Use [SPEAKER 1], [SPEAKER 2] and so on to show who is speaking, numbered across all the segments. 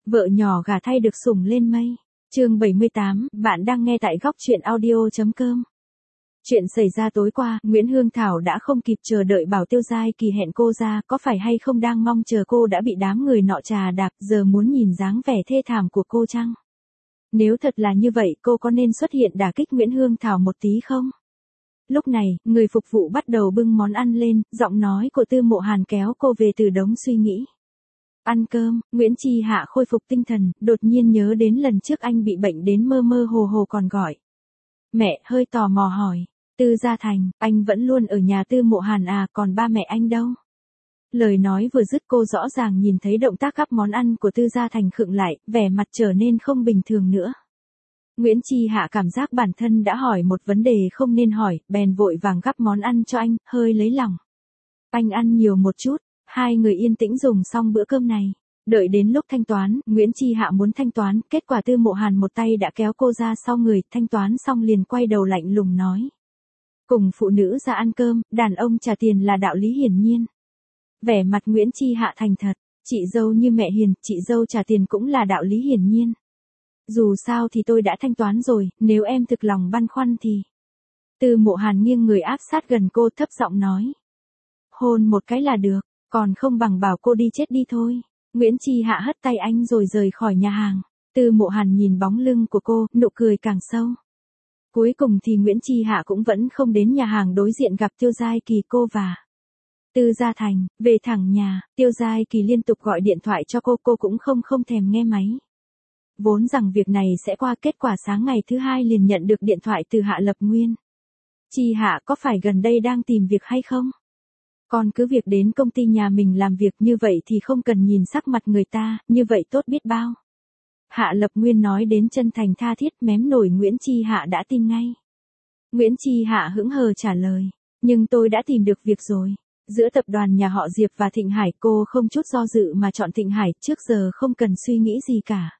[SPEAKER 1] Vợ nhỏ gả thay được sủng lên mây. Chương 78, bạn đang nghe tại góc truyện audio.com. Chuyện xảy ra tối qua, Nguyễn Hương Thảo đã không kịp chờ đợi bảo Tiêu Giai Kỳ hẹn cô ra, có phải hay không đang mong chờ cô đã bị đám người nọ trà đạp, giờ muốn nhìn dáng vẻ thê thảm của cô chăng? Nếu thật là như vậy, cô có nên xuất hiện đả kích Nguyễn Hương Thảo một tí không? Lúc này, người phục vụ bắt đầu bưng món ăn lên, giọng nói của Tư Mộ Hàn kéo cô về từ đống suy nghĩ. Ăn cơm, Nguyễn Chi Hạ khôi phục tinh thần, đột nhiên nhớ đến lần trước anh bị bệnh đến mơ mơ hồ hồ còn gọi. Mẹ hơi tò mò hỏi, Tư Gia Thành, anh vẫn luôn ở nhà Tư Mộ Hàn à, còn ba mẹ anh đâu? Lời nói vừa dứt cô rõ ràng nhìn thấy động tác gắp món ăn của Tư Gia Thành khựng lại, vẻ mặt trở nên không bình thường nữa. Nguyễn Chi Hạ cảm giác bản thân đã hỏi một vấn đề không nên hỏi, bèn vội vàng gắp món ăn cho anh, hơi lấy lòng. Anh ăn nhiều một chút. Hai người yên tĩnh dùng xong bữa cơm này. Đợi đến lúc thanh toán, Nguyễn Chi Hạ muốn thanh toán, kết quả Tư Mộ Hàn một tay đã kéo cô ra sau người, thanh toán xong liền quay đầu lạnh lùng nói. Cùng phụ nữ ra ăn cơm, đàn ông trả tiền là đạo lý hiển nhiên. Vẻ mặt Nguyễn Chi Hạ thành thật, chị dâu như mẹ hiền, chị dâu trả tiền cũng là đạo lý hiển nhiên. Dù sao thì tôi đã thanh toán rồi, nếu em thực lòng băn khoăn thì... Tư Mộ Hàn nghiêng người áp sát gần cô thấp giọng nói. Hôn một cái là được. Còn không bằng bảo cô đi chết đi thôi. Nguyễn Chi Hạ hất tay anh rồi rời khỏi nhà hàng. Tư Mộ Hàn nhìn bóng lưng của cô, nụ cười càng sâu. Cuối cùng thì Nguyễn Chi Hạ cũng vẫn không đến nhà hàng đối diện gặp Tiêu Giai Kỳ cô và Tư Gia Thành, về thẳng nhà, Tiêu Giai Kỳ liên tục gọi điện thoại cho cô cũng không thèm nghe máy. Vốn rằng việc này sẽ qua, kết quả sáng ngày thứ hai liền nhận được điện thoại từ Hạ Lập Nguyên. Chi Hạ có phải gần đây đang tìm việc hay không? Con cứ việc đến công ty nhà mình làm việc như vậy thì không cần nhìn sắc mặt người ta, như vậy tốt biết bao. Hạ Lập Nguyên nói đến chân thành tha thiết, mém nổi Nguyễn Chi Hạ đã tin ngay. Nguyễn Chi Hạ hững hờ trả lời, nhưng tôi đã tìm được việc rồi. Giữa tập đoàn nhà họ Diệp và Thịnh Hải, cô không chút do dự mà chọn Thịnh Hải, trước giờ không cần suy nghĩ gì cả.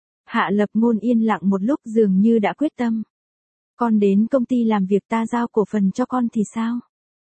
[SPEAKER 1] Hạ Lập Ngôn yên lặng một lúc, dường như đã quyết tâm. Con đến công ty làm việc, ta giao cổ phần cho con thì sao?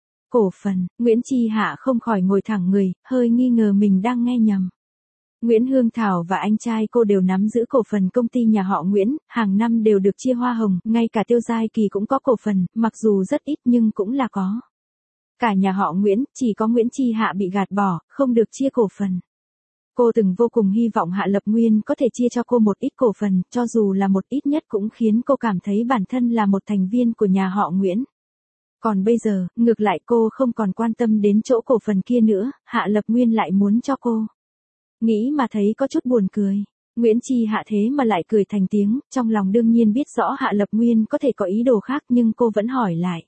[SPEAKER 1] Cổ phần, Nguyễn Chi Hạ không khỏi ngồi thẳng người, hơi nghi ngờ mình đang nghe nhầm. Nguyễn Hương Thảo và anh trai cô đều nắm giữ cổ phần công ty nhà họ Nguyễn, hàng năm đều được chia hoa hồng, ngay cả Tiêu Giai Kỳ cũng có cổ phần, mặc dù rất ít nhưng cũng là có. Cả nhà họ Nguyễn, chỉ có Nguyễn Chi Hạ bị gạt bỏ, không được chia cổ phần. Cô từng vô cùng hy vọng Hạ Lập Nguyên có thể chia cho cô một ít cổ phần, cho dù là một ít nhất cũng khiến cô cảm thấy bản thân là một thành viên của nhà họ Nguyễn. Còn bây giờ, ngược lại cô không còn quan tâm đến chỗ cổ phần kia nữa, Hạ Lập Nguyên lại muốn cho cô. Nghĩ mà thấy có chút buồn cười. Nguyễn Chi Hạ thế mà lại cười thành tiếng, trong lòng đương nhiên biết rõ Hạ Lập Nguyên có thể có ý đồ khác nhưng cô vẫn hỏi lại.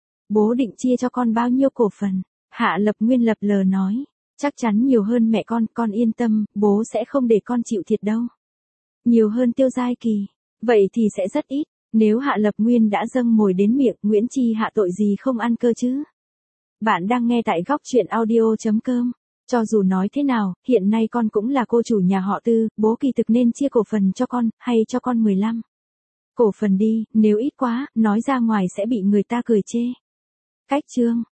[SPEAKER 1] Bố định chia cho con bao nhiêu cổ phần? Hạ Lập Nguyên lập lờ nói. Chắc chắn nhiều hơn mẹ con yên tâm, bố sẽ không để con chịu thiệt đâu. Nhiều hơn Tiêu Giai Kỳ. Vậy thì sẽ rất ít. Nếu Hạ Lập Nguyên đã dâng mồi đến miệng, Nguyễn Chi Hạ tội gì không ăn cơ chứ? Bạn đang nghe tại góc truyện audio.com. Cho dù nói thế nào, hiện nay con cũng là cô chủ nhà họ Tư, bố kỳ thực nên chia cổ phần cho con, hay cho con 15. Cổ phần đi, nếu ít quá, nói ra ngoài sẽ bị người ta cười chê. Cách chương.